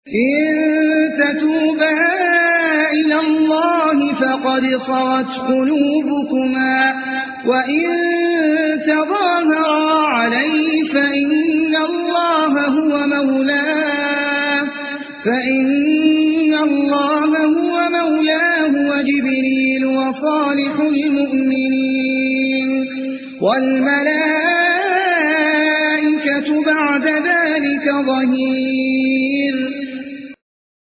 إن تتوبا إلى الله فقد صغت قلوبكما وإن تظاهرا عليه فإن الله هو مولاه وجبريل وصالح المؤمنين والملائكة بعد ذلك ظهير.